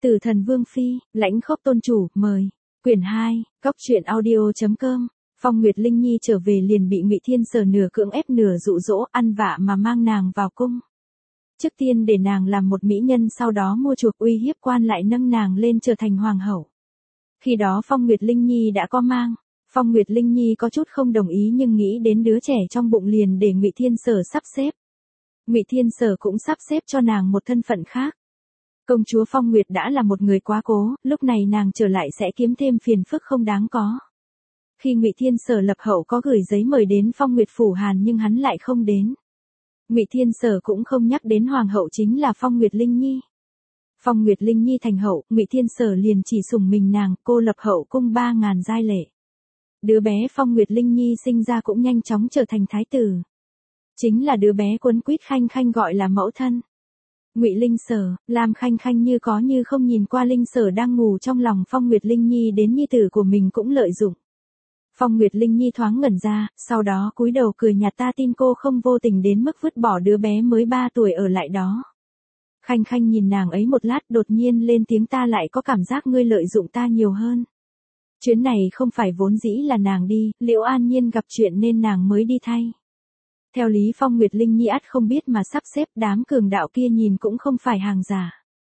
Tử Thần Vương Phi, Lãnh Khốc Tôn Chủ, mời. Quyển 2, Góc truyện audio.com. Phong Nguyệt Linh Nhi trở về liền bị Ngụy Thiên Sở nửa cưỡng ép nửa dụ dỗ ăn vạ mà mang nàng vào cung. Trước tiên để nàng làm một mỹ nhân, sau đó mua chuộc uy hiếp quan lại nâng nàng lên trở thành hoàng hậu. Khi đó Phong Nguyệt Linh Nhi đã có mang. Phong Nguyệt Linh Nhi có chút không đồng ý nhưng nghĩ đến đứa trẻ trong bụng liền để Ngụy Thiên Sở sắp xếp. Ngụy Thiên Sở cũng sắp xếp cho nàng một thân phận khác. Công chúa Phong Nguyệt đã là một người quá cố, lúc này nàng trở lại sẽ kiếm thêm phiền phức không đáng có. Khi Ngụy Thiên Sở lập hậu có gửi giấy mời đến Phong Nguyệt phủ Hàn nhưng hắn lại không đến. Ngụy Thiên Sở cũng không nhắc đến hoàng hậu chính là Phong Nguyệt Linh Nhi. Phong Nguyệt Linh Nhi thành hậu, Ngụy Thiên Sở liền chỉ sủng mình nàng, cô lập hậu cung 3.000 giai lệ. Đứa bé Phong Nguyệt Linh Nhi sinh ra cũng nhanh chóng trở thành thái tử. Chính là đứa bé quấn quýt Khanh Khanh gọi là mẫu thân. Ngụy Linh Sở, làm Khanh Khanh như có như không nhìn qua Linh Sở đang ngủ trong lòng Phong Nguyệt Linh Nhi đến nhi tử của mình cũng lợi dụng. Phong Nguyệt Linh Nhi thoáng ngẩn ra, sau đó cúi đầu cười nhạt, ta tin cô không vô tình đến mức vứt bỏ đứa bé mới 3 tuổi ở lại đó. Khanh Khanh nhìn nàng ấy một lát đột nhiên lên tiếng, ta lại có cảm giác ngươi lợi dụng ta nhiều hơn. Chuyến này không phải vốn dĩ là nàng đi, Liễu An Nhiên gặp chuyện nên nàng mới đi thay. Theo lý Phong Nguyệt Linh Nhi ắt không biết mà sắp xếp, đám cường đạo kia nhìn cũng không phải hàng giả.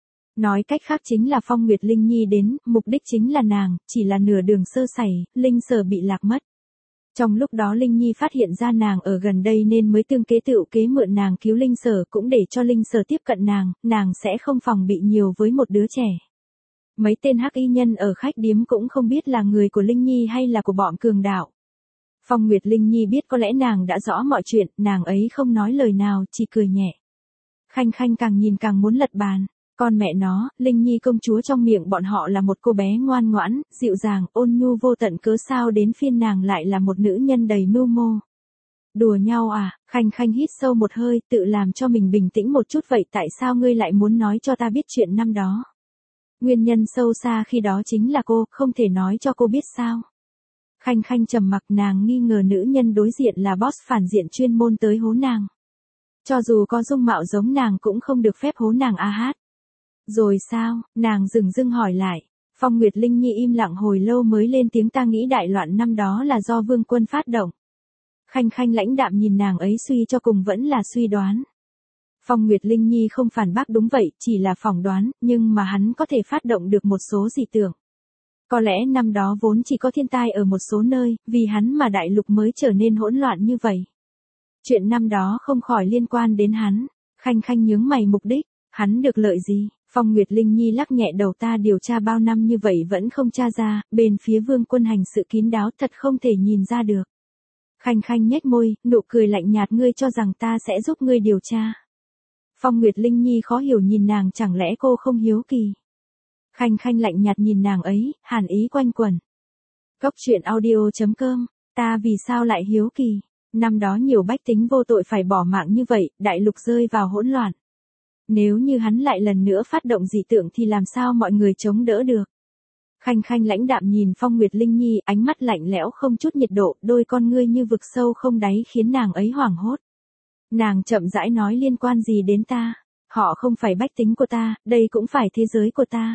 Nói cách khác chính là Phong Nguyệt Linh Nhi đến, mục đích chính là nàng, chỉ là nửa đường sơ sẩy, Linh Sở bị lạc mất. Trong lúc đó Linh Nhi phát hiện ra nàng ở gần đây nên mới tương kế tựu kế mượn nàng cứu Linh Sở, cũng để cho Linh Sở tiếp cận nàng sẽ không phòng bị nhiều với một đứa trẻ. Mấy tên hắc y nhân ở khách điếm cũng không biết là người của Linh Nhi hay là của bọn cường đạo. Phong Nguyệt Linh Nhi biết có lẽ nàng đã rõ mọi chuyện, nàng ấy không nói lời nào, chỉ cười nhẹ. Khanh Khanh càng nhìn càng muốn lật bàn. Con mẹ nó, Linh Nhi công chúa trong miệng bọn họ là một cô bé ngoan ngoãn, dịu dàng, ôn nhu vô tận, cớ sao đến phiên nàng lại là một nữ nhân đầy mưu mô. Đùa nhau à? Khanh Khanh hít sâu một hơi, tự làm cho mình bình tĩnh một chút, vậy tại sao ngươi lại muốn nói cho ta biết chuyện năm đó? Nguyên nhân sâu xa khi đó chính là cô, không thể nói cho cô biết sao? Khanh Khanh trầm mặc, nàng nghi ngờ nữ nhân đối diện là boss phản diện chuyên môn tới hố nàng. Cho dù có dung mạo giống nàng cũng không được phép hố nàng a hát. Rồi sao? Nàng dửng dưng hỏi lại. Phong Nguyệt Linh Nhi im lặng hồi lâu mới lên tiếng, ta nghĩ đại loạn năm đó là do Vương Quân phát động. Khanh Khanh lãnh đạm nhìn nàng ấy, suy cho cùng vẫn là suy đoán. Phong Nguyệt Linh Nhi không phản bác, đúng vậy, chỉ là phỏng đoán, nhưng mà hắn có thể phát động được một số dị tượng. Có lẽ năm đó vốn chỉ có thiên tai ở một số nơi, vì hắn mà đại lục mới trở nên hỗn loạn như vậy. Chuyện năm đó không khỏi liên quan đến hắn. Khanh Khanh nhướng mày, mục đích, hắn được lợi gì? Phong Nguyệt Linh Nhi lắc nhẹ đầu, ta điều tra bao năm như vậy vẫn không tra ra, bên phía Vương Quân hành sự kín đáo, thật không thể nhìn ra được. Khanh Khanh nhếch môi, nụ cười lạnh nhạt, ngươi cho rằng ta sẽ giúp ngươi điều tra. Phong Nguyệt Linh Nhi khó hiểu nhìn nàng, chẳng lẽ cô không hiếu kỳ? Khanh Khanh lạnh nhạt nhìn nàng ấy, hàn ý quanh quẩn. Góc truyện audio.com, ta vì sao lại hiếu kỳ? Năm đó nhiều bách tính vô tội phải bỏ mạng như vậy, đại lục rơi vào hỗn loạn. Nếu như hắn lại lần nữa phát động dị tượng thì làm sao mọi người chống đỡ được? Khanh Khanh lãnh đạm nhìn Phong Nguyệt Linh Nhi, ánh mắt lạnh lẽo không chút nhiệt độ, đôi con ngươi như vực sâu không đáy khiến nàng ấy hoảng hốt. Nàng chậm rãi nói, liên quan gì đến ta? Họ không phải bách tính của ta, đây cũng phải thế giới của ta.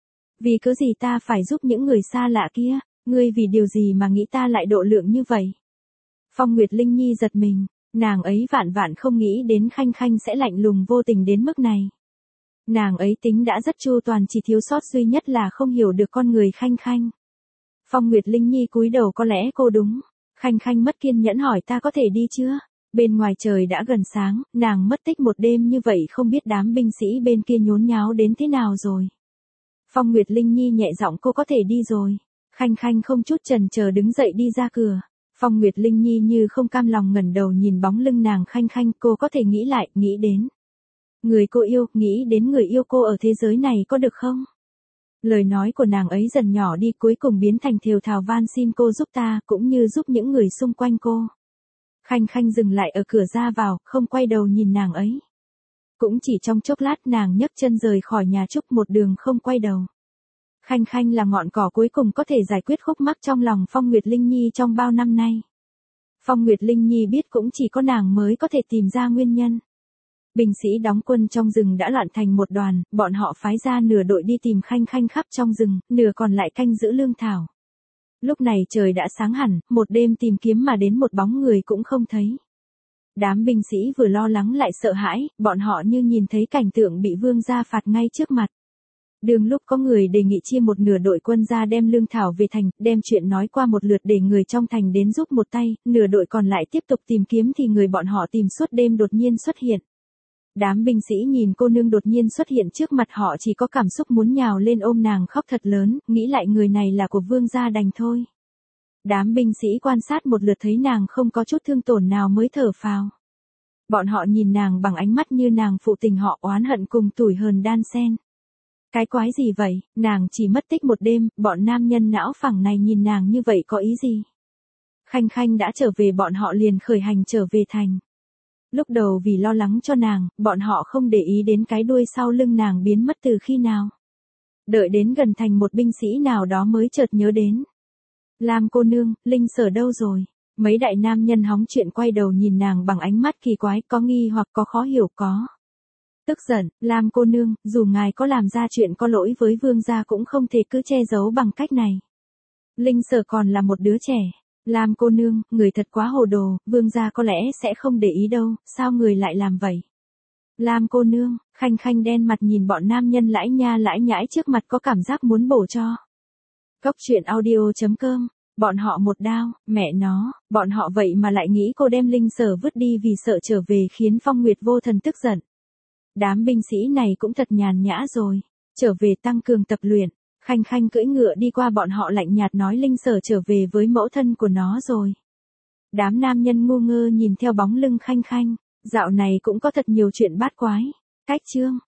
Vì cớ gì ta phải giúp những người xa lạ kia? Ngươi vì điều gì mà nghĩ ta lại độ lượng như vậy? Phong Nguyệt Linh Nhi giật mình. Nàng ấy vạn vạn không nghĩ đến Khanh Khanh sẽ lạnh lùng vô tình đến mức này. Nàng ấy tính đã rất chu toàn, chỉ thiếu sót duy nhất là không hiểu được con người Khanh Khanh. Phong Nguyệt Linh Nhi cúi đầu, có lẽ cô đúng. Khanh Khanh mất kiên nhẫn hỏi, ta có thể đi chưa? Bên ngoài trời đã gần sáng, nàng mất tích một đêm như vậy không biết đám binh sĩ bên kia nhốn nháo đến thế nào rồi. Phong Nguyệt Linh Nhi nhẹ giọng, cô có thể đi rồi. Khanh Khanh không chút chần chờ đứng dậy đi ra cửa. Phong Nguyệt Linh Nhi như không cam lòng ngẩng đầu nhìn bóng lưng nàng. Khanh Khanh, cô có thể nghĩ lại, nghĩ đến người cô yêu, nghĩ đến người yêu cô ở thế giới này có được không? Lời nói của nàng ấy dần nhỏ đi, cuối cùng biến thành thều thào van xin cô giúp ta, cũng như giúp những người xung quanh cô. Khanh Khanh dừng lại ở cửa ra vào, không quay đầu nhìn nàng ấy. Cũng chỉ trong chốc lát nàng nhấc chân rời khỏi nhà Trúc, một đường không quay đầu. Khanh Khanh là ngọn cỏ cuối cùng có thể giải quyết khúc mắc trong lòng Phong Nguyệt Linh Nhi trong bao năm nay. Phong Nguyệt Linh Nhi biết cũng chỉ có nàng mới có thể tìm ra nguyên nhân. Binh sĩ đóng quân trong rừng đã loạn thành một đoàn, bọn họ phái ra nửa đội đi tìm Khanh Khanh khắp trong rừng, nửa còn lại canh giữ lương thảo. Lúc này trời đã sáng hẳn, một đêm tìm kiếm mà đến một bóng người cũng không thấy. Đám binh sĩ vừa lo lắng lại sợ hãi, bọn họ như nhìn thấy cảnh tượng bị vương gia phạt ngay trước mặt. Đường lúc có người đề nghị chia một nửa đội quân ra đem lương thảo về thành, đem chuyện nói qua một lượt để người trong thành đến giúp một tay, nửa đội còn lại tiếp tục tìm kiếm thì người bọn họ tìm suốt đêm đột nhiên xuất hiện. Đám binh sĩ nhìn cô nương đột nhiên xuất hiện trước mặt họ chỉ có cảm xúc muốn nhào lên ôm nàng khóc thật lớn, nghĩ lại người này là của vương gia đành thôi. Đám binh sĩ quan sát một lượt thấy nàng không có chút thương tổn nào mới thở phào. Bọn họ nhìn nàng bằng ánh mắt như nàng phụ tình họ oán hận cùng tủi hờn đan xen. Cái quái gì vậy, nàng chỉ mất tích một đêm, bọn nam nhân não phẳng này nhìn nàng như vậy có ý gì? Khanh Khanh đã trở về bọn họ liền khởi hành trở về thành. Lúc đầu vì lo lắng cho nàng, bọn họ không để ý đến cái đuôi sau lưng nàng biến mất từ khi nào. Đợi đến gần thành một binh sĩ nào đó mới chợt nhớ đến. Lam cô nương, Linh Sở đâu rồi? Mấy đại nam nhân hóng chuyện quay đầu nhìn nàng bằng ánh mắt kỳ quái, có nghi hoặc có khó hiểu có. Tức giận, Lam cô nương, dù ngài có làm ra chuyện có lỗi với vương gia cũng không thể cứ che giấu bằng cách này. Linh Sở còn là một đứa trẻ. Lam cô nương, người thật quá hồ đồ, vương gia có lẽ sẽ không để ý đâu, sao người lại làm vậy? Lam cô nương, Khanh Khanh đen mặt nhìn bọn nam nhân lãi nha lãi nhãi trước mặt có cảm giác muốn bổ cho. Góc truyện audio.com, bọn họ một đao, mẹ nó, bọn họ vậy mà lại nghĩ cô đem Linh Sở vứt đi vì sợ trở về khiến Phong Nguyệt Vô Thần tức giận. Đám binh sĩ này cũng thật nhàn nhã rồi, trở về tăng cường tập luyện. Khanh Khanh cưỡi ngựa đi qua bọn họ lạnh nhạt nói Linh Sở trở về với mẫu thân của nó rồi. Đám nam nhân ngu ngơ nhìn theo bóng lưng Khanh Khanh, dạo này cũng có thật nhiều chuyện bát quái. Cách chương